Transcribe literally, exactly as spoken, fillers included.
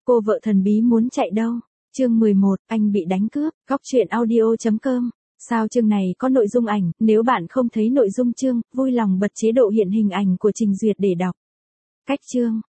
Cô vợ thần bí muốn chạy đâu? Chương mười một, anh bị đánh cướp. Góc truyện audio chấm com. Sao chương này có nội dung ảnh, nếu bạn không thấy nội dung chương, vui lòng bật chế độ hiện hình ảnh của trình duyệt để đọc. Cách chương.